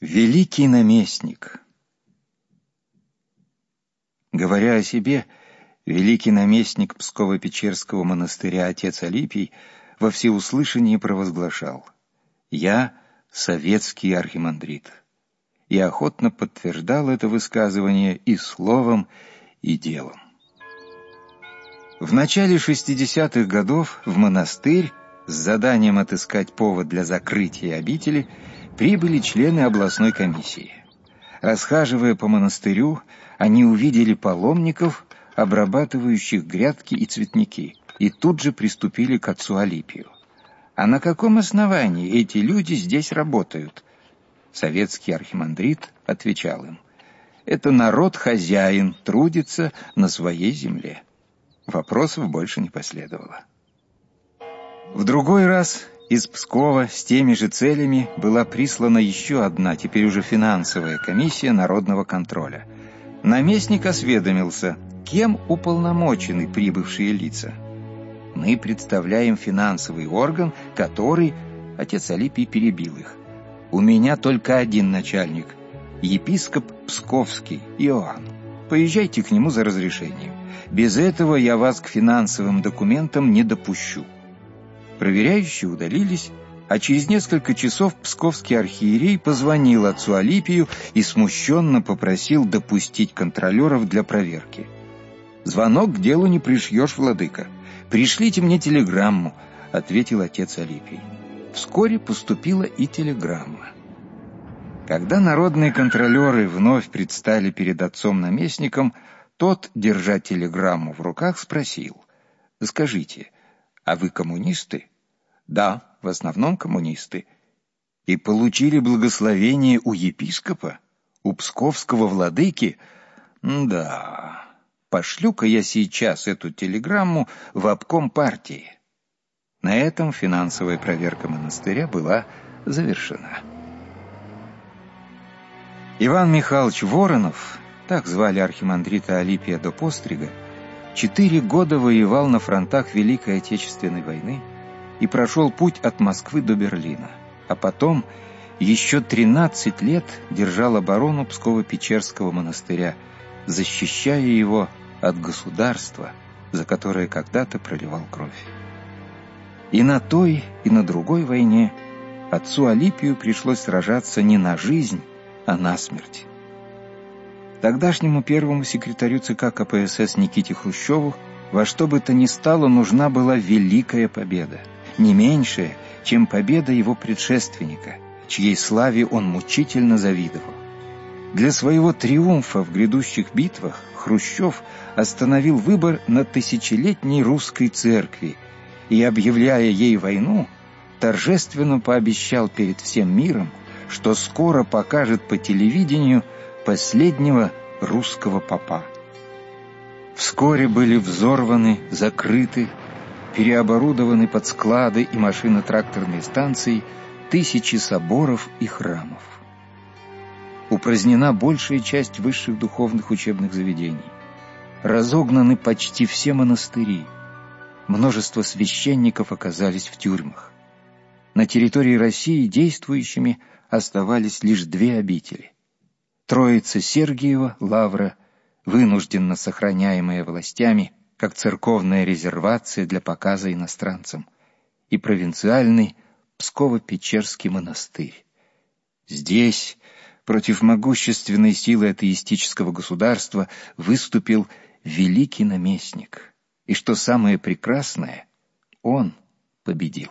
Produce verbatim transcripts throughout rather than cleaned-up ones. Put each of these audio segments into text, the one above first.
Великий наместник. Говоря о себе, великий наместник Псково-Печерского монастыря отец Алипий во всеуслышание провозглашал: «Я советский архимандрит», и охотно подтверждал это высказывание и словом, и делом. В начале шестидесятых годов в монастырь с заданием отыскать повод для закрытия обители прибыли члены областной комиссии. Расхаживая по монастырю, они увидели паломников, обрабатывающих грядки и цветники, и тут же приступили к отцу Алипию. «А на каком основании эти люди здесь работают?» Советский архимандрит отвечал им: «Это народ-хозяин, трудится на своей земле». Вопросов больше не последовало. В другой раз из Пскова с теми же целями была прислана еще одна, теперь уже финансовая комиссия народного контроля. Наместник осведомился, кем уполномочены прибывшие лица. «Мы представляем финансовый орган, который...» Отец Алипий перебил их. «У меня только один начальник, епископ Псковский Иоанн. Поезжайте к нему за разрешением. Без этого я вас к финансовым документам не допущу». Проверяющие удалились, а через несколько часов псковский архиерей позвонил отцу Алипию и смущенно попросил допустить контролеров для проверки. «Звонок к делу не пришьешь, владыка. Пришлите мне телеграмму», — ответил отец Алипий. Вскоре поступила и телеграмма. Когда народные контролеры вновь предстали перед отцом-наместником, тот, держа телеграмму в руках, спросил: «Скажите, а вы коммунисты?» «Да, в основном коммунисты». «И получили благословение у епископа? У псковского владыки?» «Да, пошлю-ка я сейчас эту телеграмму в обком партии». На этом финансовая проверка монастыря была завершена. Иван Михайлович Воронов, так звали архимандрита Алипия до пострига, четыре года воевал на фронтах Великой Отечественной войны и прошел путь от Москвы до Берлина, а потом еще тринадцать лет держал оборону Псково-Печерского монастыря, защищая его от государства, за которое когда-то проливал кровь. И на той, и на другой войне отцу Алипию пришлось сражаться не на жизнь, а на смерть. Тогдашнему первому секретарю ЦК КПСС Никите Хрущеву во что бы то ни стало нужна была великая победа, не меньшая, чем победа его предшественника, чьей славе он мучительно завидовал. Для своего триумфа в грядущих битвах Хрущев остановил выбор на тысячелетней русской церкви и, объявляя ей войну, торжественно пообещал перед всем миром, что скоро покажет по телевидению последнего русского попа. Вскоре были взорваны, закрыты, переоборудованы под склады и машино-тракторные станции тысячи соборов и храмов. Упразднена большая часть высших духовных учебных заведений. Разогнаны почти все монастыри. Множество священников оказались в тюрьмах. На территории России действующими оставались лишь две обители. Троица Сергиева лавра, вынужденно сохраняемая властями как церковная резервация для показа иностранцам, и провинциальный Псково-Печерский монастырь. Здесь против могущественной силы атеистического государства выступил великий наместник. И что самое прекрасное, он победил.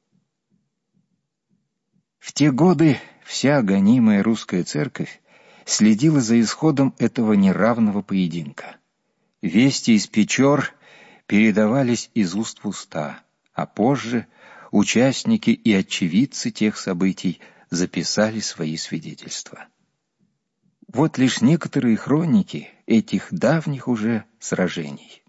В те годы вся гонимая русская церковь следила за исходом этого неравного поединка. Вести из Печор передавались из уст в уста, а позже участники и очевидцы тех событий записали свои свидетельства. Вот лишь некоторые хроники этих давних уже сражений.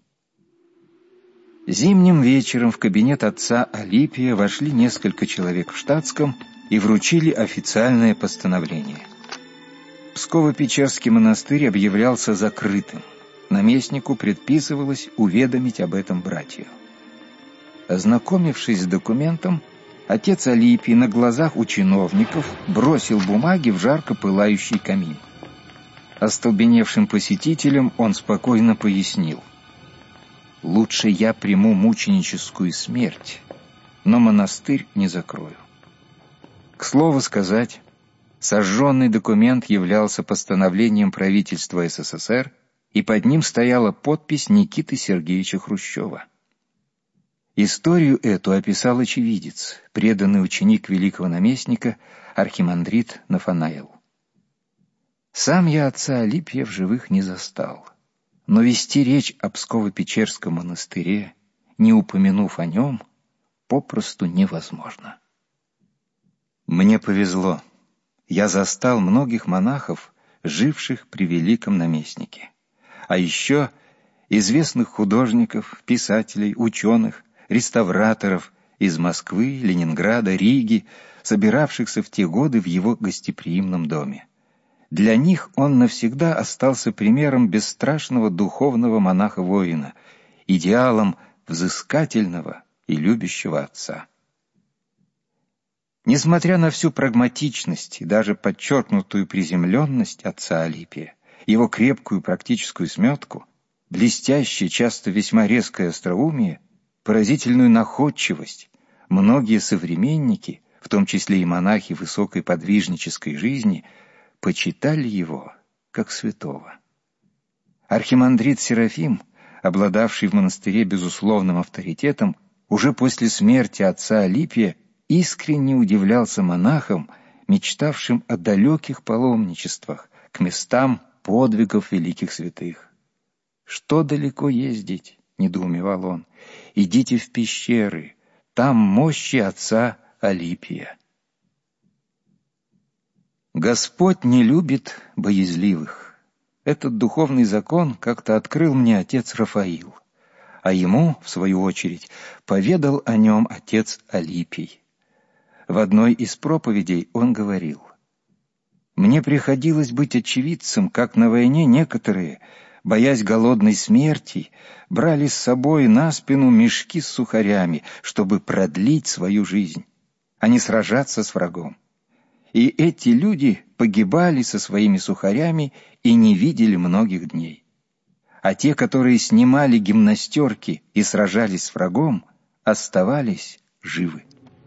Зимним вечером в кабинет отца Алипия вошли несколько человек в штатском и вручили официальное постановление. Псково-Печерский монастырь объявлялся закрытым. Наместнику предписывалось уведомить об этом братью. Ознакомившись с документом, отец Алипий на глазах у чиновников бросил бумаги в жарко пылающий камин. Остолбеневшим посетителям он спокойно пояснил: «Лучше я приму мученическую смерть, но монастырь не закрою». К слову сказать, сожженный документ являлся постановлением правительства СССР, и под ним стояла подпись Никиты Сергеевича Хрущева. Историю эту описал очевидец, преданный ученик великого наместника, архимандрит Нафанаил. Сам я отца Алипия в живых не застал, но вести речь о Псково-Печерском монастыре, не упомянув о нем, попросту невозможно. Мне повезло. Я застал многих монахов, живших при великом наместнике. А еще известных художников, писателей, ученых, реставраторов из Москвы, Ленинграда, Риги, собиравшихся в те годы в его гостеприимном доме. Для них он навсегда остался примером бесстрашного духовного монаха-воина, идеалом взыскательного и любящего отца. Несмотря на всю прагматичность и даже подчеркнутую приземленность отца Алипия, его крепкую практическую сметку, блестящее, часто весьма резкое остроумие, поразительную находчивость, многие современники, в том числе и монахи высокой подвижнической жизни, почитали его как святого. Архимандрит Серафим, обладавший в монастыре безусловным авторитетом, уже после смерти отца Алипия искренне удивлялся монахам, мечтавшим о далеких паломничествах к местам подвигов великих святых. «Что далеко ездить?» — недоумевал он. «Идите в пещеры, там мощи отца Алипия». Господь не любит боязливых. Этот духовный закон как-то открыл мне отец Рафаил, а ему, в свою очередь, поведал о нем отец Алипий. В одной из проповедей он говорил: «Мне приходилось быть очевидцем, как на войне некоторые, боясь голодной смерти, брали с собой на спину мешки с сухарями, чтобы продлить свою жизнь, а не сражаться с врагом. И эти люди погибали со своими сухарями и не видели многих дней. А те, которые снимали гимнастерки и сражались с врагом, оставались живы».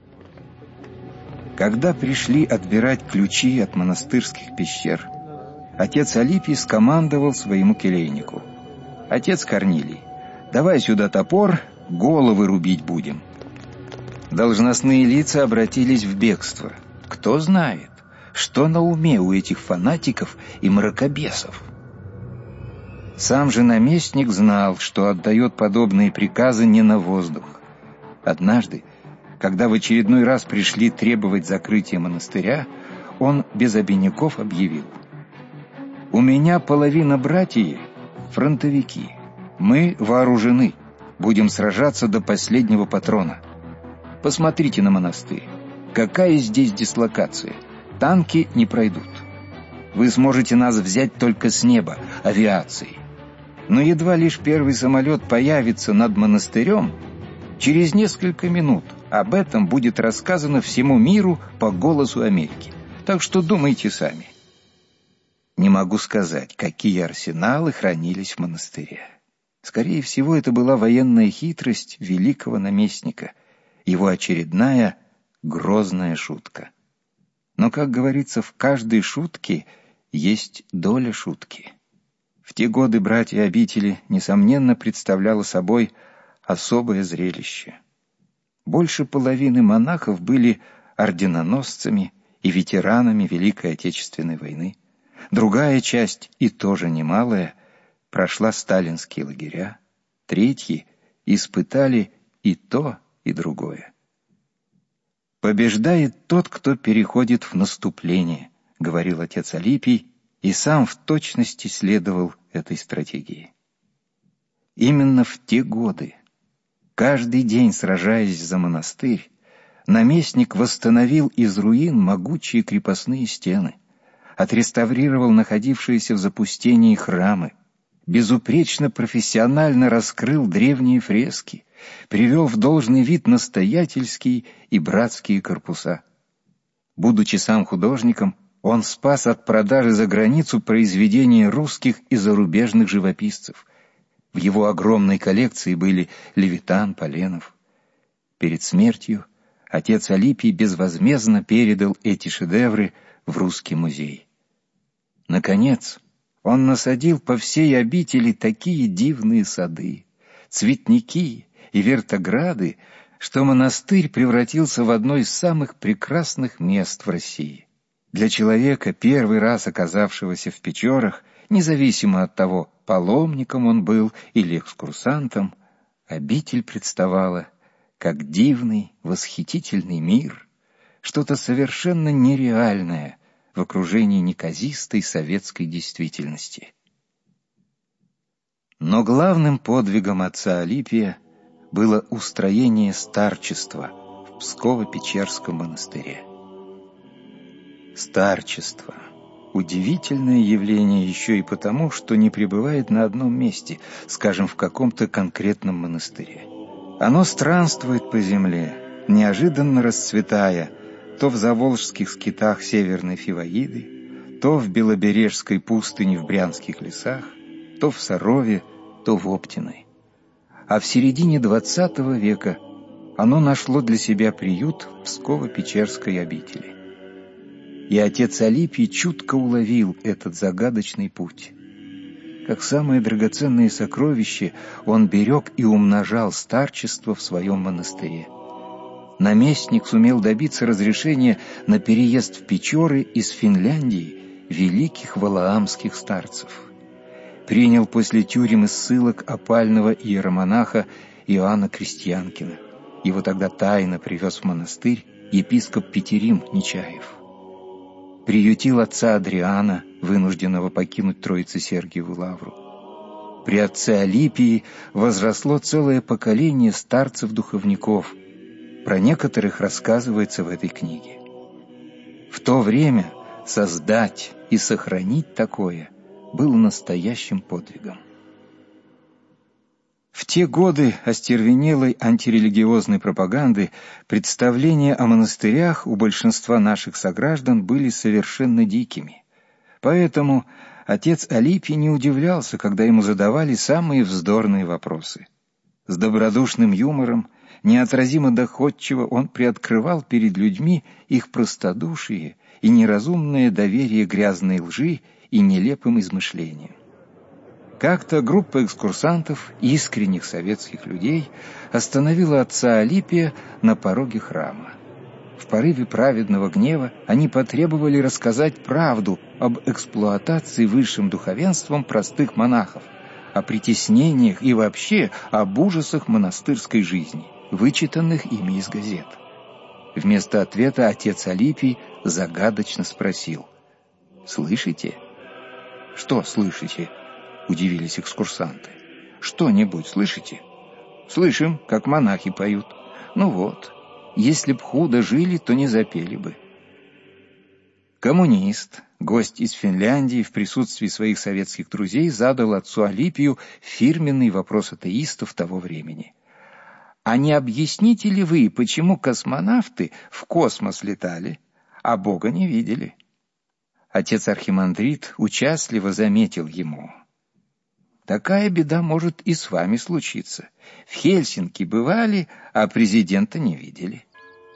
Когда пришли отбирать ключи от монастырских пещер, отец Алипий скомандовал своему келейнику: «Отец Корнилий, давай сюда топор, головы рубить будем». Должностные лица обратились в бегство. Кто знает, что на уме у этих фанатиков и мракобесов. Сам же наместник знал, что отдает подобные приказы не на воздух. Однажды, когда в очередной раз пришли требовать закрытия монастыря, он без обиняков объявил: «У меня половина братьев — фронтовики. Мы вооружены, будем сражаться до последнего патрона. Посмотрите на монастырь. Какая здесь дислокация? Танки не пройдут. Вы сможете нас взять только с неба, авиацией. Но едва лишь первый самолет появится над монастырем, через несколько минут об этом будет рассказано всему миру по голосу Америки. Так что думайте сами». Не могу сказать, какие арсеналы хранились в монастыре. Скорее всего, это была военная хитрость великого наместника, его очередная грозная шутка. Но, как говорится, в каждой шутке есть доля шутки. В те годы братья обители, несомненно, представляло собой особое зрелище. Больше половины монахов были орденоносцами и ветеранами Великой Отечественной войны. Другая часть, и тоже немалая, прошла сталинские лагеря. Третьи испытали и то, и другое. «Побеждает тот, кто переходит в наступление», — говорил отец Алипий, и сам в точности следовал этой стратегии. Именно в те годы, каждый день сражаясь за монастырь, наместник восстановил из руин могучие крепостные стены, отреставрировал находившиеся в запустении храмы, безупречно профессионально раскрыл древние фрески, привел в должный вид настоятельские и братские корпуса. Будучи сам художником, он спас от продажи за границу произведения русских и зарубежных живописцев. В его огромной коллекции были Левитан, Поленов. Перед смертью отец Алипий безвозмездно передал эти шедевры в Русский музей. Наконец, он насадил по всей обители такие дивные сады, цветники и вертограды, что монастырь превратился в одно из самых прекрасных мест в России. Для человека, первый раз оказавшегося в Печорах, независимо от того, паломником он был или экскурсантом, обитель представала как дивный, восхитительный мир, что-то совершенно нереальное в окружении неказистой советской действительности. Но главным подвигом отца Алипия было устроение старчества в Псково-Печерском монастыре. Старчество — удивительное явление еще и потому, что не пребывает на одном месте, скажем, в каком-то конкретном монастыре. Оно странствует по земле, неожиданно расцветая то в заволжских скитах Северной Фиваиды, то в Белобережской пустыне в Брянских лесах, то в Сарове, то в Оптиной. А в середине двадцатого века оно нашло для себя приют в Псково-Печерской обители. И отец Алипий чутко уловил этот загадочный путь. Как самое драгоценное сокровище, он берег и умножал старчество в своем монастыре. Наместник сумел добиться разрешения на переезд в Печоры из Финляндии великих валаамских старцев. Принял после тюрем и ссылок опального иеромонаха Иоанна Крестьянкина. Его тогда тайно привез в монастырь епископ Петерим Нечаев. Приютил отца Адриана, вынужденного покинуть Троице-Сергиеву лавру. При отце Алипии возросло целое поколение старцев-духовников. Про некоторых рассказывается в этой книге. В то время создать и сохранить такое было настоящим подвигом. В те годы остервенелой антирелигиозной пропаганды представления о монастырях у большинства наших сограждан были совершенно дикими. Поэтому отец Алипий не удивлялся, когда ему задавали самые вздорные вопросы. С добродушным юмором, неотразимо доходчиво он приоткрывал перед людьми их простодушие и неразумное доверие грязной лжи и нелепым измышлениям. Как-то группа экскурсантов, искренних советских людей, остановила отца Алипия на пороге храма. В порыве праведного гнева они потребовали рассказать правду об эксплуатации высшим духовенством простых монахов, о притеснениях и вообще об ужасах монастырской жизни, вычитанных ими из газет. Вместо ответа отец Алипий загадочно спросил: «Слышите?» «Что слышите?» — удивились экскурсанты. «Что-нибудь слышите?» «Слышим, как монахи поют. Ну вот, если б худо жили, то не запели бы». Коммунист, гость из Финляндии, в присутствии своих советских друзей задал отцу Алипию фирменный вопрос атеистов того времени. «А не объясните ли вы, почему космонавты в космос летали, а Бога не видели?» Отец архимандрит участливо заметил ему: «Такая беда может и с вами случиться. В Хельсинки бывали, а президента не видели».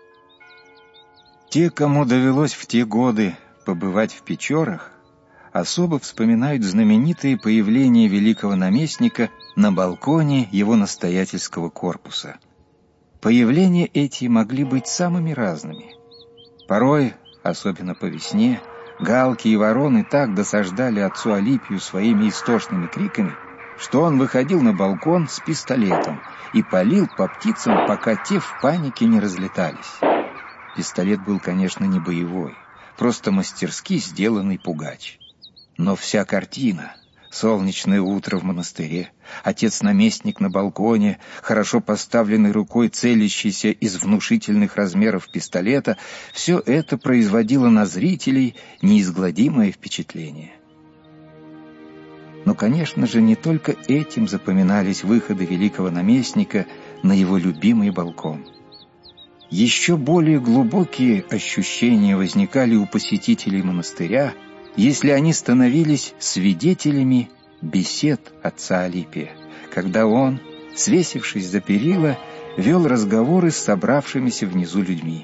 Те, кому довелось в те годы побывать в Печорах, особо вспоминают знаменитое появление великого наместника на балконе его настоятельского корпуса. Появления эти могли быть самыми разными. Порой, особенно по весне, галки и вороны так досаждали отцу Алипию своими истошными криками, что он выходил на балкон с пистолетом и палил по птицам, пока те в панике не разлетались. Пистолет был, конечно, не боевой, просто мастерски сделанный пугач. Но вся картина — солнечное утро в монастыре, отец-наместник на балконе, хорошо поставленной рукой целящийся из внушительных размеров пистолета — все это производило на зрителей неизгладимое впечатление. Но, конечно же, не только этим запоминались выходы великого наместника на его любимый балкон. Еще более глубокие ощущения возникали у посетителей монастыря, если они становились свидетелями бесед отца Алипия, когда он, свесившись за перила, вел разговоры с собравшимися внизу людьми.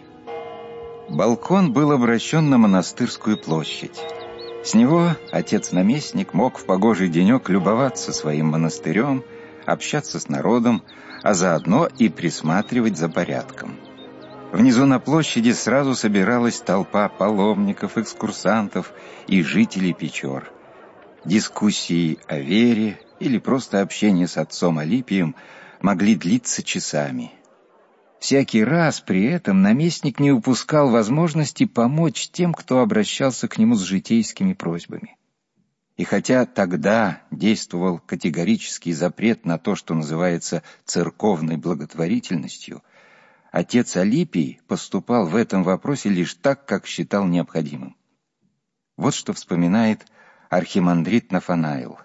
Балкон был обращен на монастырскую площадь. С него отец-наместник мог в погожий денек любоваться своим монастырем, общаться с народом, а заодно и присматривать за порядком. Внизу на площади сразу собиралась толпа паломников, экскурсантов и жителей Печор. Дискуссии о вере или просто общение с отцом Алипием могли длиться часами. Всякий раз при этом наместник не упускал возможности помочь тем, кто обращался к нему с житейскими просьбами. И хотя тогда действовал категорический запрет на то, что называется церковной благотворительностью, отец Алипий поступал в этом вопросе лишь так, как считал необходимым. Вот что вспоминает архимандрит Нафанаил.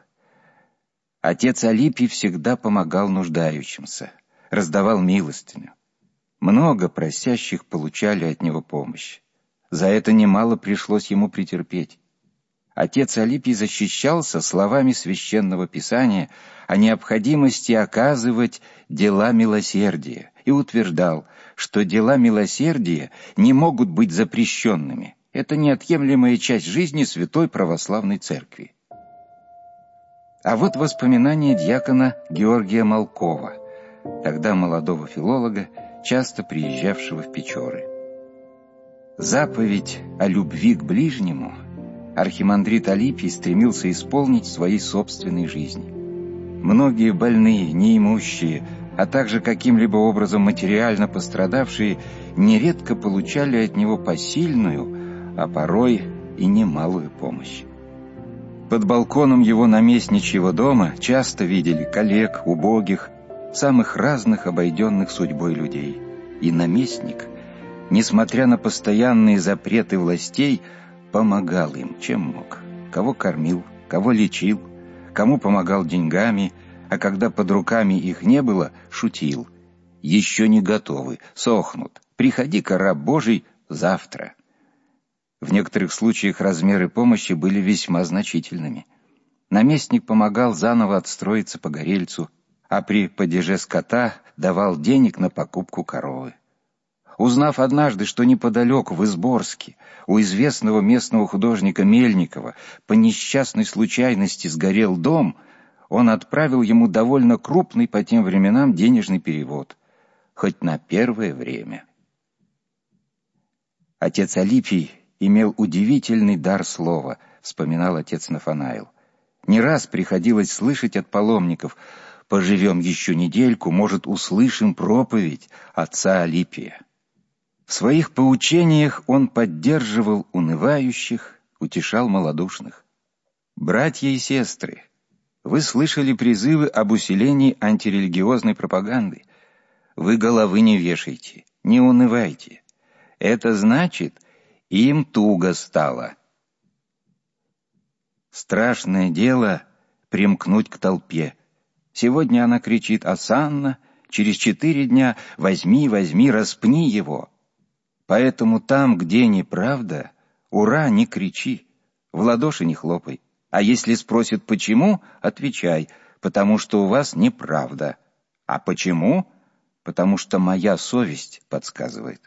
Отец Алипий всегда помогал нуждающимся, раздавал милостыню. Много просящих получали от него помощь. За это немало пришлось ему претерпеть. Отец Алипий защищался словами Священного Писания о необходимости оказывать дела милосердия и утверждал, что дела милосердия не могут быть запрещенными. Это неотъемлемая часть жизни Святой Православной Церкви. А вот воспоминания дьякона Георгия Малкова, тогда молодого филолога, часто приезжавшего в Печоры. Заповедь о любви к ближнему архимандрит Алипий стремился исполнить в своей собственной жизни. Многие больные, неимущие, а также каким-либо образом материально пострадавшие, нередко получали от него посильную, а порой и немалую помощь. Под балконом его наместничьего дома часто видели коллег, убогих, самых разных обойденных судьбой людей. И наместник, несмотря на постоянные запреты властей, помогал им, чем мог. Кого кормил, кого лечил, кому помогал деньгами, а когда под руками их не было, шутил. «Еще не готовы, сохнут. Приходи-ка, раб Божий, завтра». В некоторых случаях размеры помощи были весьма значительными. Наместник помогал заново отстроиться Погорельцу, а при падеже скота давал денег на покупку коровы. Узнав однажды, что неподалеку, в Изборске, у известного местного художника Мельникова по несчастной случайности сгорел дом, он отправил ему довольно крупный по тем временам денежный перевод, хоть на первое время. Отец Алипий имел удивительный дар слова, вспоминал отец Нафанаил. Не раз приходилось слышать от паломников: «Поживем еще недельку, может, услышим проповедь отца Алипия». В своих поучениях он поддерживал унывающих, утешал малодушных. Братья и сестры, вы слышали призывы об усилении антирелигиозной пропаганды. Вы головы не вешайте, не унывайте. Это значит, им туго стало. Страшное дело примкнуть к толпе. Сегодня она кричит «Осанна», через четыре дня «Возьми, возьми, распни его». Поэтому там, где неправда, «Ура» не кричи, в ладоши не хлопай. А если спросят «почему?», отвечай: «Потому что у вас неправда». А почему? Потому что моя совесть подсказывает.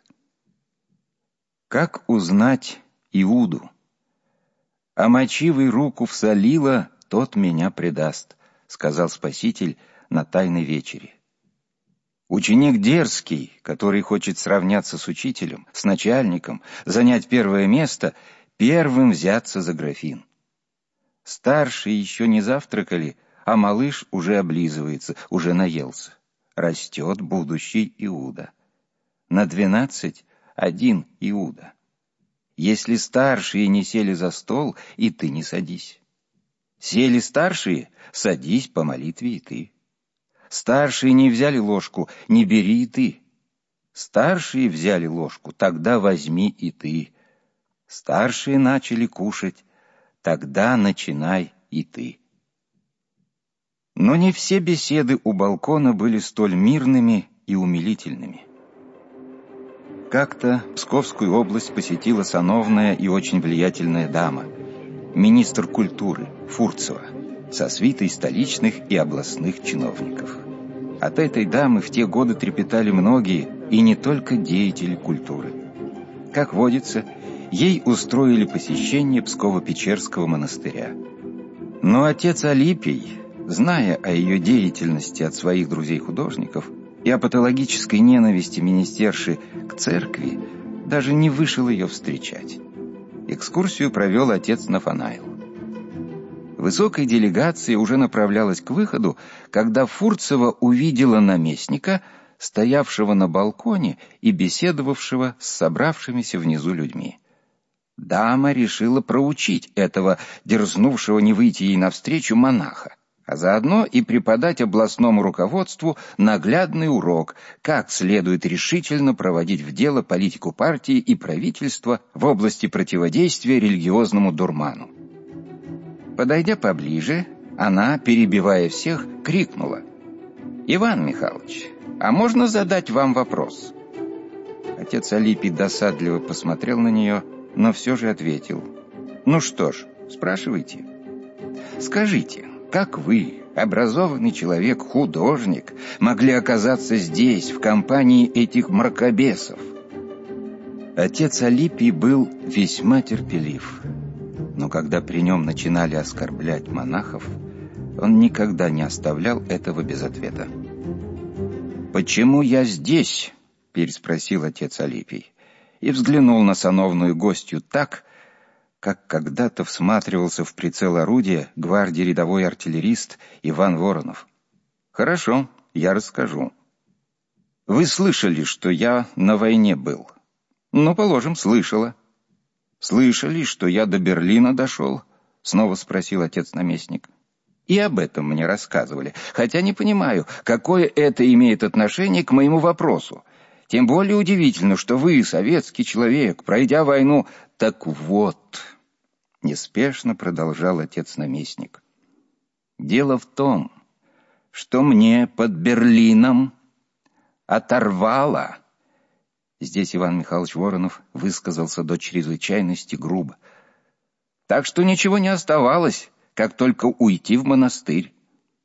Как узнать Иуду? «Омочивый руку в солила, тот меня предаст», — сказал Спаситель на Тайной вечере. Ученик дерзкий, который хочет сравняться с учителем, с начальником, занять первое место, первым взяться за графин. Старшие еще не завтракали, а малыш уже облизывается, уже наелся. Растет будущий Иуда. На двенадцать один Иуда. Если старшие не сели за стол, и ты не садись. Сели старшие, садись по молитве и ты. Старшие не взяли ложку, не бери и ты. Старшие взяли ложку, тогда возьми и ты. Старшие начали кушать, тогда начинай и ты. Но не все беседы у балкона были столь мирными и умилительными. Как-то Псковскую область посетила сановная и очень влиятельная дама, министр культуры Фурцева, со свитой столичных и областных чиновников. От этой дамы в те годы трепетали многие, и не только деятели культуры. Как водится, ей устроили посещение Псково-Печерского монастыря. Но отец Алипий, зная о ее деятельности от своих друзей-художников и о патологической ненависти министерши к церкви, даже не вышел ее встречать. Экскурсию провел отец Нафанаил. Высокая делегация уже направлялась к выходу, когда Фурцева увидела наместника, стоявшего на балконе и беседовавшего с собравшимися внизу людьми. Дама решила проучить этого, дерзнувшего не выйти ей навстречу, монаха, а заодно и преподать областному руководству наглядный урок, как следует решительно проводить в дело политику партии и правительства в области противодействия религиозному дурману. Подойдя поближе, она, перебивая всех, крикнула: «Иван Михайлович, а можно задать вам вопрос?» Отец Алипий досадливо посмотрел на нее, но все же ответил: «Ну что ж, спрашивайте. Скажите, как вы, образованный человек, художник, могли оказаться здесь, в компании этих мракобесов?» Отец Алипий был весьма терпелив, но когда при нем начинали оскорблять монахов, он никогда не оставлял этого без ответа. «Почему я здесь?» — переспросил отец Алипий и взглянул на сановную гостью так, как когда-то всматривался в прицел орудия гвардии рядовой артиллерист Иван Воронов. «Хорошо, я расскажу. Вы слышали, что я на войне был?» «Ну, положим, слышала». «Слышали, что я до Берлина дошел?» — снова спросил отец-наместник. «И об этом мне рассказывали, хотя не понимаю, какое это имеет отношение к моему вопросу. Тем более удивительно, что вы, советский человек, пройдя войну...» «Так вот», — неспешно продолжал отец-наместник, «дело в том, что мне под Берлином оторвало...» Здесь Иван Михайлович Воронов высказался до чрезвычайности грубо. «Так что ничего не оставалось, как только уйти в монастырь».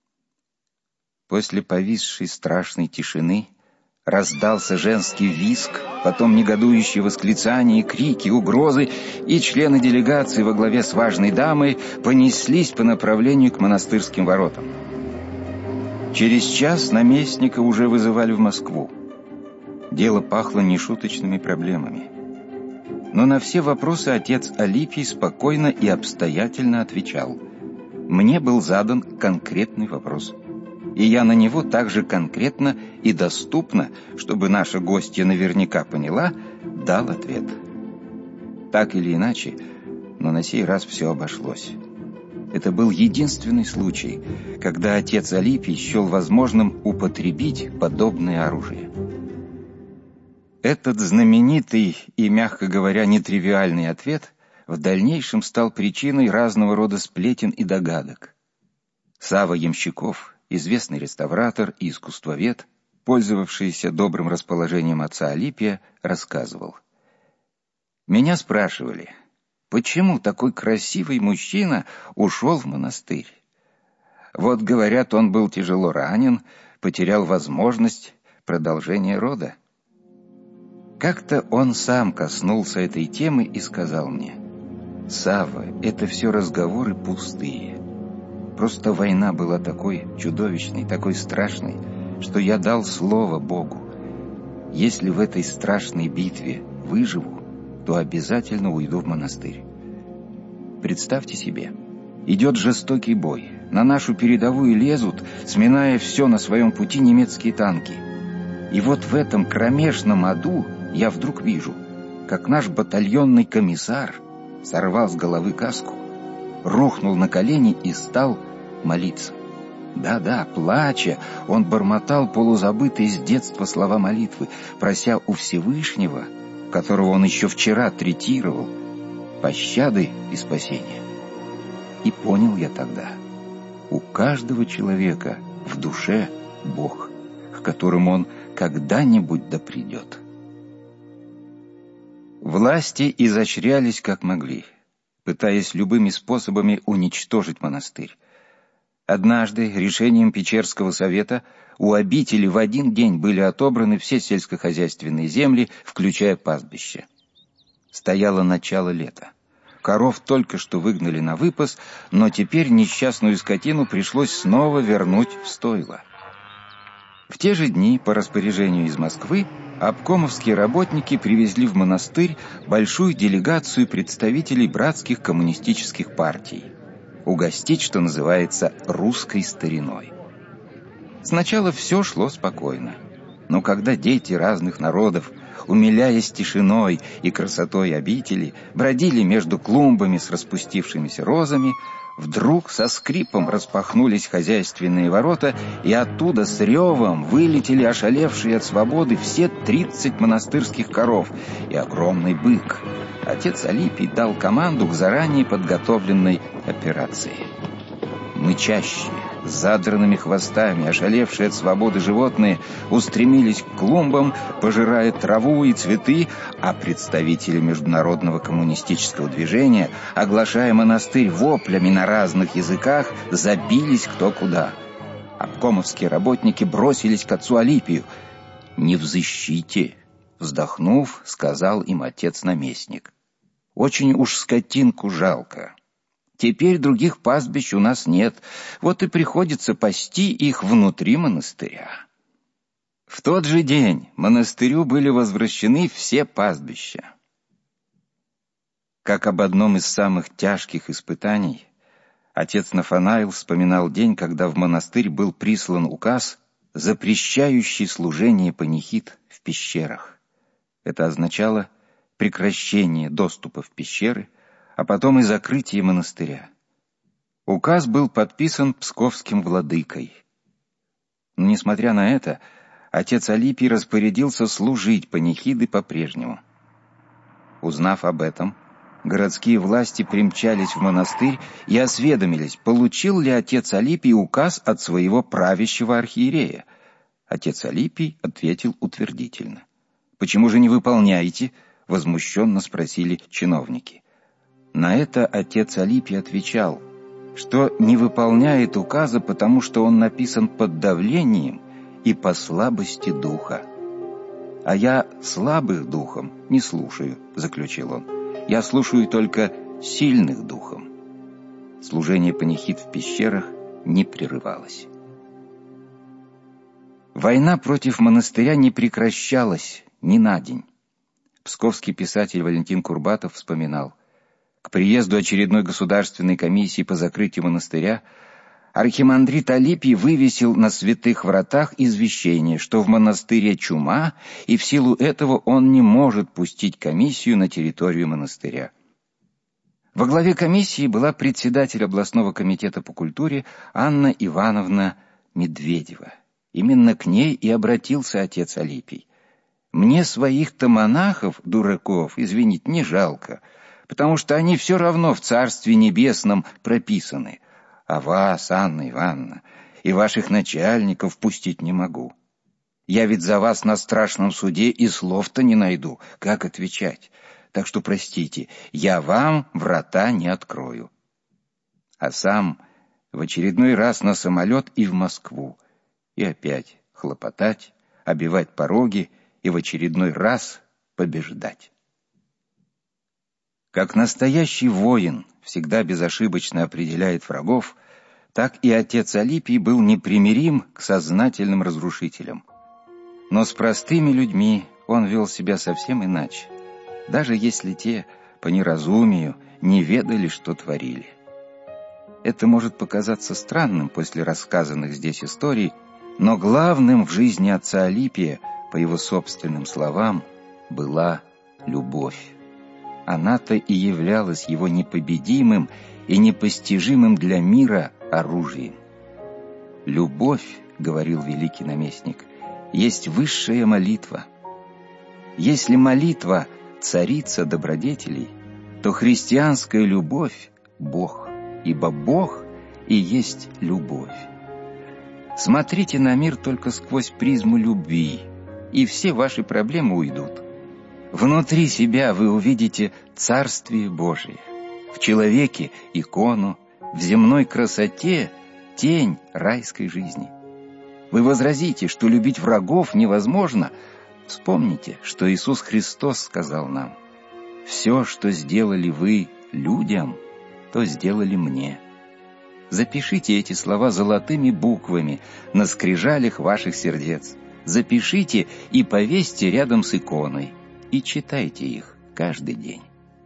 После повисшей страшной тишины раздался женский визг, потом негодующие восклицания, крики, угрозы, и члены делегации во главе с важной дамой понеслись по направлению к монастырским воротам. Через час наместника уже вызывали в Москву. Дело пахло нешуточными проблемами. Но на все вопросы отец Алипий спокойно и обстоятельно отвечал. Мне был задан конкретный вопрос, и я на него также конкретно и доступно, чтобы наша гостья наверняка поняла, дал ответ. Так или иначе, но на сей раз все обошлось. Это был единственный случай, когда отец Алипий счел возможным употребить подобное оружие. Этот знаменитый и, мягко говоря, нетривиальный ответ в дальнейшем стал причиной разного рода сплетен и догадок. Савва Ямщиков, известный реставратор и искусствовед, пользовавшийся добрым расположением отца Алипия, рассказывал: «Меня спрашивали, почему такой красивый мужчина ушел в монастырь? Вот, говорят, он был тяжело ранен, потерял возможность продолжения рода. Как-то он сам коснулся этой темы и сказал мне: «Савва, это все разговоры пустые. Просто война была такой чудовищной, такой страшной, что я дал слово Богу. Если в этой страшной битве выживу, то обязательно уйду в монастырь». Представьте себе, идет жестокий бой, на нашу передовую лезут, сминая все на своем пути, немецкие танки. И вот в этом кромешном аду я вдруг вижу, как наш батальонный комиссар сорвал с головы каску, рухнул на колени и стал молиться. Да-да, плача, он бормотал полузабытые с детства слова молитвы, прося у Всевышнего, которого он еще вчера третировал, пощады и спасения. И понял я тогда, у каждого человека в душе Бог, к которым он когда-нибудь допридет. Власти изощрялись как могли, пытаясь любыми способами уничтожить монастырь. Однажды решением Печерского совета у обители в один день были отобраны все сельскохозяйственные земли, включая пастбище. Стояло начало лета. Коров только что выгнали на выпас, но теперь несчастную скотину пришлось снова вернуть в стойла. В те же дни, по распоряжению из Москвы, обкомовские работники привезли в монастырь большую делегацию представителей братских коммунистических партий. Угостить, что называется, русской стариной. Сначала все шло спокойно, но когда дети разных народов, умиляясь тишиной и красотой обители, бродили между клумбами с распустившимися розами, вдруг со скрипом распахнулись хозяйственные ворота, и оттуда с ревом вылетели ошалевшие от свободы все тридцать монастырских коров и огромный бык. Отец Алипий дал команду к заранее подготовленной операции. Мычащие, с задранными хвостами, ошалевшие от свободы животные устремились к клумбам, пожирая траву и цветы, а представители международного коммунистического движения, оглашая монастырь воплями на разных языках, забились кто куда. Обкомовские работники бросились к отцу Алипию. «Не взыщите!» — вздохнув, сказал им отец-наместник. «Очень уж скотинку жалко. Теперь других пастбищ у нас нет, вот и приходится пасти их внутри монастыря». В тот же день монастырю были возвращены все пастбища. Как об одном из самых тяжких испытаний, отец Нафанаил вспоминал день, когда в монастырь был прислан указ, запрещающий служение панихид в пещерах. Это означало прекращение доступа в пещеры, а потом и закрытие монастыря. Указ был подписан псковским владыкой. Но, несмотря на это, отец Алипий распорядился служить панихиды по-прежнему. Узнав об этом, городские власти примчались в монастырь и осведомились, получил ли отец Алипий указ от своего правящего архиерея. Отец Алипий ответил утвердительно. «Почему же не выполняете?» — возмущенно спросили чиновники. На это отец Алипий отвечал, что не выполняет указа, потому что он написан под давлением и по слабости духа. «А я слабых духом не слушаю», — заключил он. «Я слушаю только сильных духом». Служение панихид в пещерах не прерывалось. Война против монастыря не прекращалась ни на день. Псковский писатель Валентин Курбатов вспоминал: к приезду очередной государственной комиссии по закрытию монастыря архимандрит Алипий вывесил на святых вратах извещение, что в монастыре чума, и в силу этого он не может пустить комиссию на территорию монастыря. Во главе комиссии была председатель областного комитета по культуре Анна Ивановна Медведева. Именно к ней и обратился отец Алипий. «Мне своих-то монахов, дураков, извините, не жалко, потому что они все равно в Царстве Небесном прописаны. А вас, Анна Ивановна, и ваших начальников пустить не могу. Я ведь за вас на страшном суде и слов-то не найду, как отвечать. Так что, простите, я вам врата не открою». А сам в очередной раз на самолет и в Москву, и опять хлопотать, обивать пороги и в очередной раз побеждать. Как настоящий воин всегда безошибочно определяет врагов, так и отец Алипий был непримирим к сознательным разрушителям. Но с простыми людьми он вел себя совсем иначе, даже если те по неразумию не ведали, что творили. Это может показаться странным после рассказанных здесь историй, но главным в жизни отца Алипия, по его собственным словам, была любовь. Она-то и являлась его непобедимым и непостижимым для мира оружием. «Любовь, — говорил великий наместник, — есть высшая молитва. Если молитва — царица добродетелей, то христианская любовь — Бог, ибо Бог и есть любовь. Смотрите на мир только сквозь призму любви, и все ваши проблемы уйдут. Внутри себя вы увидите Царствие Божие, в человеке — икону, в земной красоте — тень райской жизни. Вы возразите, что любить врагов невозможно. Вспомните, что Иисус Христос сказал нам: «Все, что сделали вы людям, то сделали мне». Запишите эти слова золотыми буквами на скрижалях ваших сердец. Запишите и повесьте рядом с иконой. И читайте их каждый день.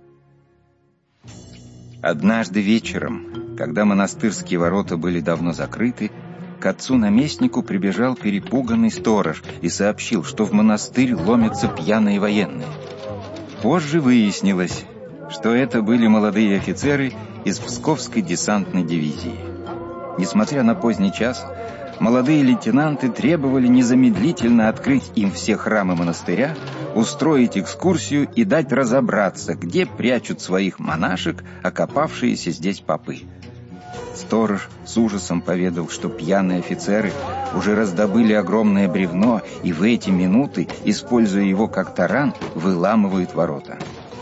Однажды вечером, когда монастырские ворота были давно закрыты, к отцу-наместнику прибежал перепуганный сторож и сообщил, что в монастырь ломятся пьяные военные. Позже выяснилось, что это были молодые офицеры из Псковской десантной дивизии. Несмотря на поздний час, молодые лейтенанты требовали незамедлительно открыть им все храмы монастыря, устроить экскурсию и дать разобраться, где прячут своих монашек окопавшиеся здесь попы. Сторож с ужасом поведал, что пьяные офицеры уже раздобыли огромное бревно и в эти минуты, используя его как таран, выламывают ворота.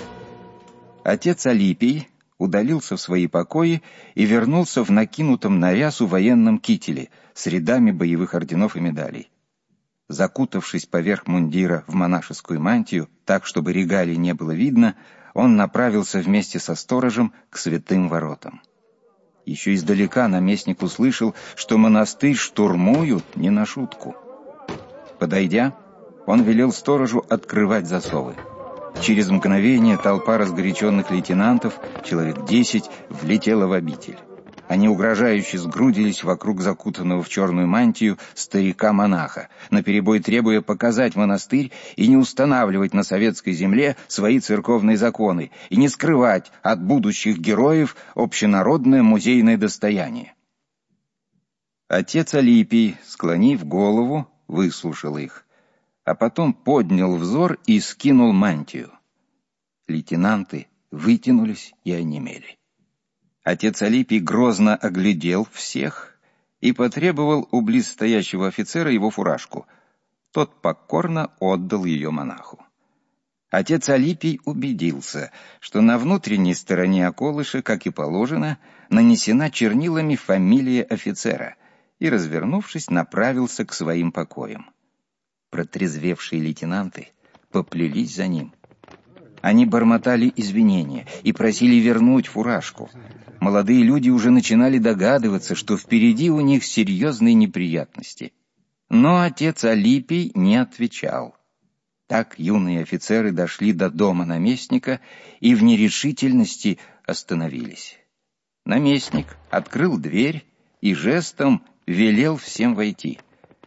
Отец Алипий удалился в свои покои и вернулся в накинутом на рясу военном кителе с рядами боевых орденов и медалей. Закутавшись поверх мундира в монашескую мантию, так, чтобы регалий не было видно, он направился вместе со сторожем к святым воротам. Еще издалека наместник услышал, что монастырь штурмуют не на шутку. Подойдя, он велел сторожу открывать засовы. Через мгновение толпа разгоряченных лейтенантов, человек десять, влетела в обитель. Они угрожающе сгрудились вокруг закутанного в черную мантию старика-монаха, наперебой требуя показать монастырь и не устанавливать на советской земле свои церковные законы, и не скрывать от будущих героев общенародное музейное достояние. Отец Алипий, склонив голову, выслушал их, а потом поднял взор и скинул мантию. Лейтенанты вытянулись и онемели. Отец Алипий грозно оглядел всех и потребовал у близстоящего офицера его фуражку. Тот покорно отдал ее монаху. Отец Алипий убедился, что на внутренней стороне околыша, как и положено, нанесена чернилами фамилия офицера, и, развернувшись, направился к своим покоям. Протрезвевшие лейтенанты поплелись за ним. Они бормотали извинения и просили вернуть фуражку. Молодые люди уже начинали догадываться, что впереди у них серьезные неприятности. Но отец Алипий не отвечал. Так юные офицеры дошли до дома наместника и в нерешительности остановились. Наместник открыл дверь и жестом велел всем войти.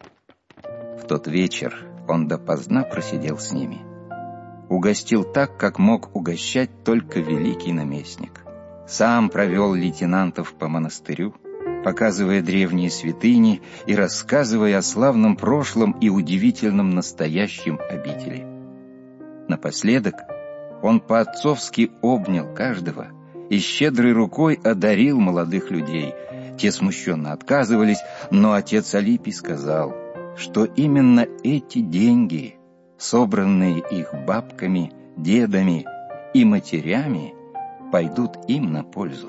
В тот вечер он допоздна просидел с ними. Угостил так, как мог угощать только великий наместник. Сам провел лейтенантов по монастырю, показывая древние святыни и рассказывая о славном прошлом и удивительном настоящем обители. Напоследок он по-отцовски обнял каждого и щедрой рукой одарил молодых людей. Те смущенно отказывались, но отец Алипий сказал, что именно эти деньги, собранные их бабками, дедами и матерями, пойдут им на пользу.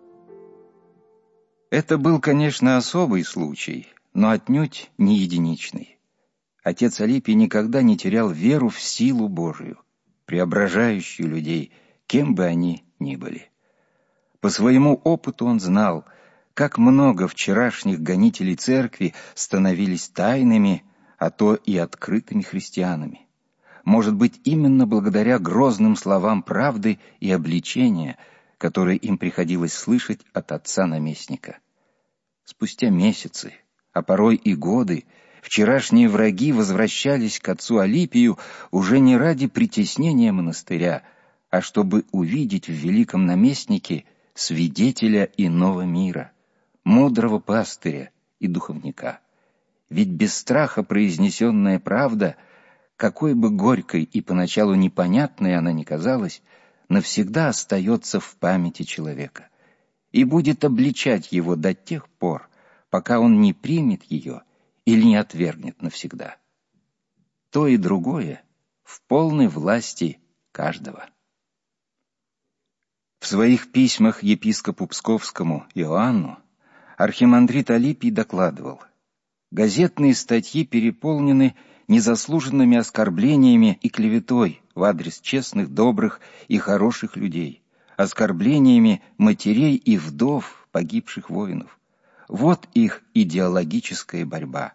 Это был, конечно, особый случай, но отнюдь не единичный. Отец Алипий никогда не терял веру в силу Божию, преображающую людей, кем бы они ни были. По своему опыту он знал, как много вчерашних гонителей церкви становились тайными, а то и открытыми христианами. Может быть, именно благодаря грозным словам правды и обличения, которые им приходилось слышать от отца-наместника. Спустя месяцы, а порой и годы, вчерашние враги возвращались к отцу Алипию уже не ради притеснения монастыря, а чтобы увидеть в великом наместнике свидетеля иного мира, мудрого пастыря и духовника. Ведь без страха произнесенная правда, какой бы горькой и поначалу непонятной она ни казалась, навсегда остается в памяти человека и будет обличать его до тех пор, пока он не примет ее или не отвергнет навсегда. То и другое в полной власти каждого. В своих письмах епископу Псковскому Иоанну архимандрит Алипий докладывал: газетные статьи переполнены незаслуженными оскорблениями и клеветой в адрес честных, добрых и хороших людей, оскорблениями матерей и вдов погибших воинов. Вот их идеологическая борьба.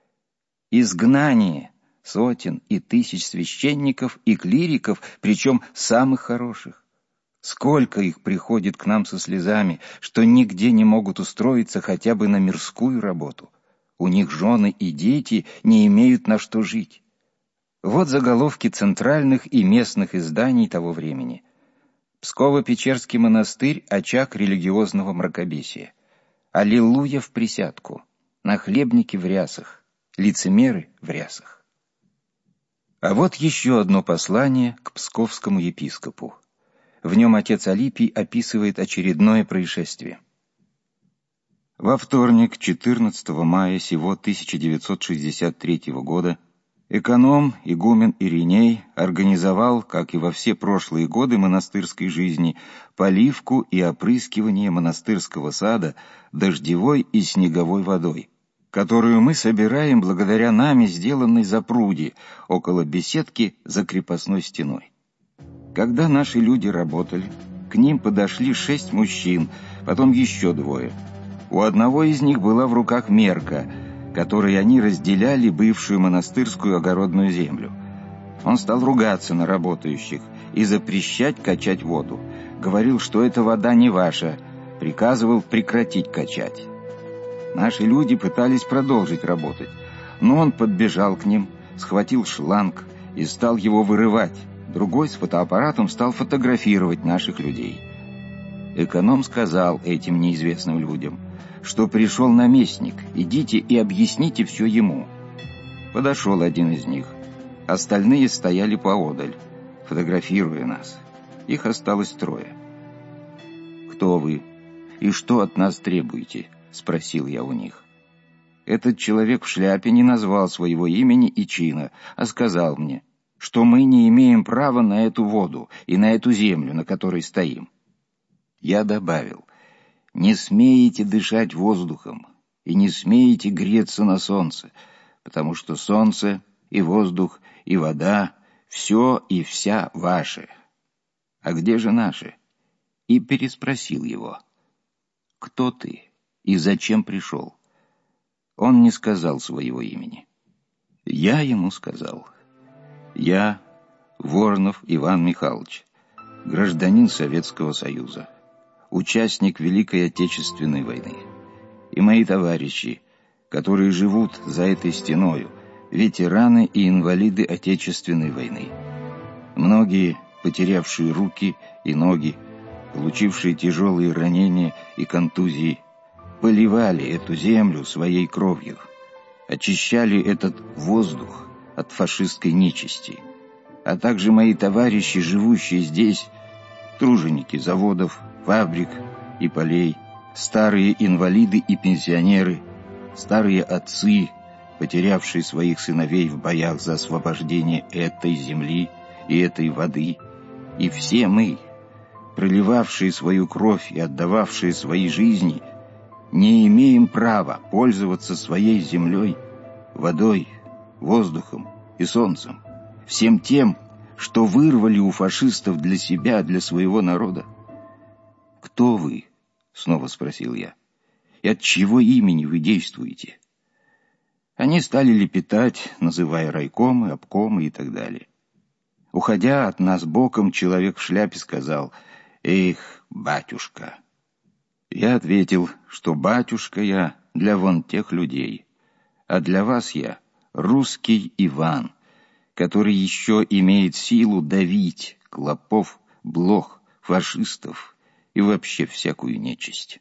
Изгнание сотен и тысяч священников и клириков, причем самых хороших. Сколько их приходит к нам со слезами, что нигде не могут устроиться хотя бы на мирскую работу. У них жены и дети не имеют на что жить. Вот заголовки центральных и местных изданий того времени. Псково-Печерский монастырь — очаг религиозного мракобесия. Аллилуйя в присядку. Нахлебники в рясах. Лицемеры в рясах. А вот еще одно послание к псковскому епископу. В нем отец Алипий описывает очередное происшествие. Во вторник, четырнадцатого мая сего тысяча девятьсот шестьдесят третьего года, эконом игумен Ириней организовал, как и во все прошлые годы монастырской жизни, поливку и опрыскивание монастырского сада дождевой и снеговой водой, которую мы собираем благодаря нами сделанной запруде около беседки за крепостной стеной. Когда наши люди работали, к ним подошли шесть мужчин, потом еще двое. У одного из них была в руках мерка, которой они разделяли бывшую монастырскую огородную землю. Он стал ругаться на работающих и запрещать качать воду. Говорил, что эта вода не ваша, приказывал прекратить качать. Наши люди пытались продолжить работать, но он подбежал к ним, схватил шланг и стал его вырывать. Другой с фотоаппаратом стал фотографировать наших людей. Эконом сказал этим неизвестным людям, что пришел наместник, идите и объясните все ему. Подошел один из них. Остальные стояли поодаль, фотографируя нас. Их осталось трое. «Кто вы и что от нас требуете?» — спросил я у них. Этот человек в шляпе не назвал своего имени и чина, а сказал мне, что мы не имеем права на эту воду и на эту землю, на которой стоим. Я добавил: не смеете дышать воздухом и не смеете греться на солнце, потому что солнце и воздух и вода — все и вся ваши. А где же наши? И переспросил его: кто ты и зачем пришел? Он не сказал своего имени. Я ему сказал: я Воронов Иван Михайлович, гражданин Советского Союза, участник Великой Отечественной войны, и мои товарищи, которые живут за этой стеною, ветераны и инвалиды Отечественной войны. Многие, потерявшие руки и ноги, получившие тяжелые ранения и контузии, поливали эту землю своей кровью, очищали этот воздух от фашистской нечисти, а также мои товарищи, живущие здесь, труженики заводов, фабрик и полей, старые инвалиды и пенсионеры, старые отцы, потерявшие своих сыновей в боях за освобождение этой земли и этой воды, и все мы, проливавшие свою кровь и отдававшие свои жизни, не имеем права пользоваться своей землей, водой, воздухом и солнцем, всем тем, что вырвали у фашистов для себя, для своего народа. «Кто вы?» — снова спросил я. «И от чьего имени вы действуете?» Они стали лепетать, называя райкомы, обкомы и так далее. Уходя от нас боком, человек в шляпе сказал: «Эх, батюшка!» Я ответил, что батюшка я для вон тех людей, а для вас я русский Иван, который еще имеет силу давить клопов, блох, фашистов и вообще всякую нечисть.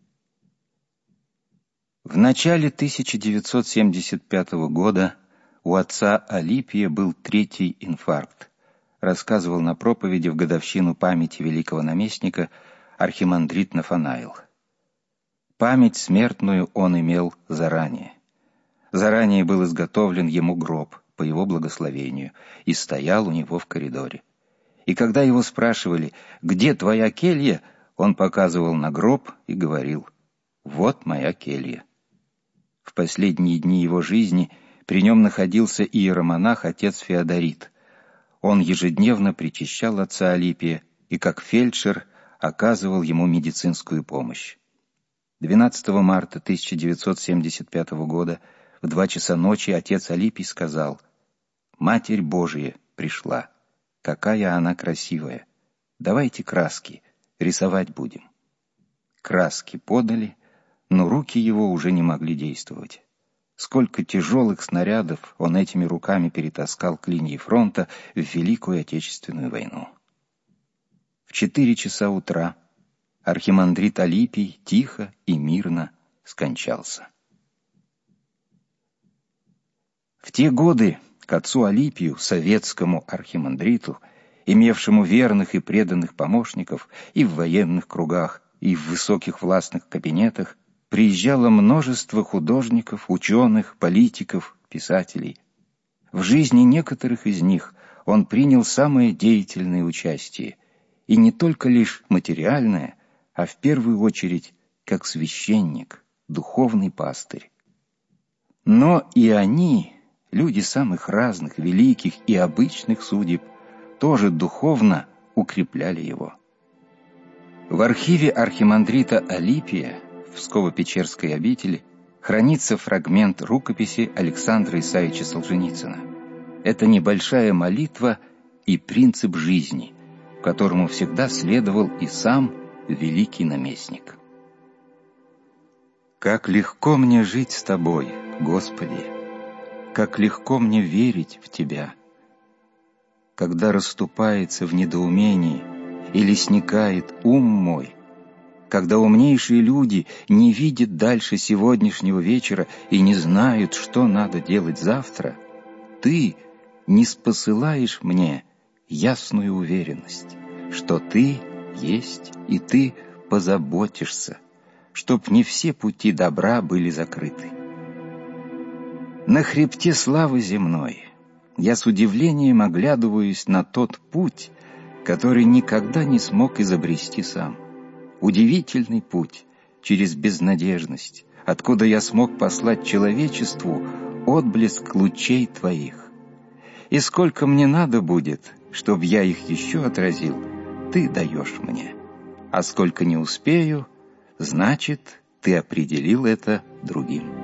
В начале тысяча девятьсот семьдесят пятого года у отца Алипия был третий инфаркт, рассказывал на проповеди в годовщину памяти великого наместника архимандрит Нафанаил. Память смертную он имел заранее. Заранее был изготовлен ему гроб по его благословению и стоял у него в коридоре. И когда его спрашивали: «Где твоя келья?», он показывал на гроб и говорил: «Вот моя келья». В последние дни его жизни при нем находился иеромонах отец Феодорит. Он ежедневно причащал отца Алипия и, как фельдшер, оказывал ему медицинскую помощь. двенадцатого марта тысяча девятьсот семьдесят пятого года в два часа ночи отец Алипий сказал: «Матерь Божия пришла. Какая она красивая! Давайте краски, рисовать будем». Краски подали, но руки его уже не могли действовать. Сколько тяжелых снарядов он этими руками перетаскал к линии фронта в Великую Отечественную войну. В четыре часа утра архимандрит Алипий тихо и мирно скончался. В те годы к отцу Алипию, советскому архимандриту, имевшему верных и преданных помощников и в военных кругах, и в высоких властных кабинетах, приезжало множество художников, ученых, политиков, писателей. В жизни некоторых из них он принял самое деятельное участие, и не только лишь материальное, а в первую очередь как священник, духовный пастырь. Но и они, люди самых разных, великих и обычных судеб, тоже духовно укрепляли его. В архиве архимандрита Алипия в Псково-Печерской обители хранится фрагмент рукописи Александра Исаевича Солженицына. Это небольшая молитва и принцип жизни, которому всегда следовал и сам великий наместник. «Как легко мне жить с Тобой, Господи! Как легко мне верить в Тебя! Когда расступается в недоумении или сникает ум мой, когда умнейшие люди не видят дальше сегодняшнего вечера и не знают, что надо делать завтра, Ты ниспосылаешь мне ясную уверенность, что Ты есть и Ты позаботишься, чтоб не все пути добра были закрыты. На хребте славы земной я с удивлением оглядываюсь на тот путь, который никогда не смог изобрести сам. Удивительный путь через безнадежность, откуда я смог послать человечеству отблеск лучей Твоих. И сколько мне надо будет, чтоб я их еще отразил, Ты даешь мне. А сколько не успею, значит, Ты определил это другим.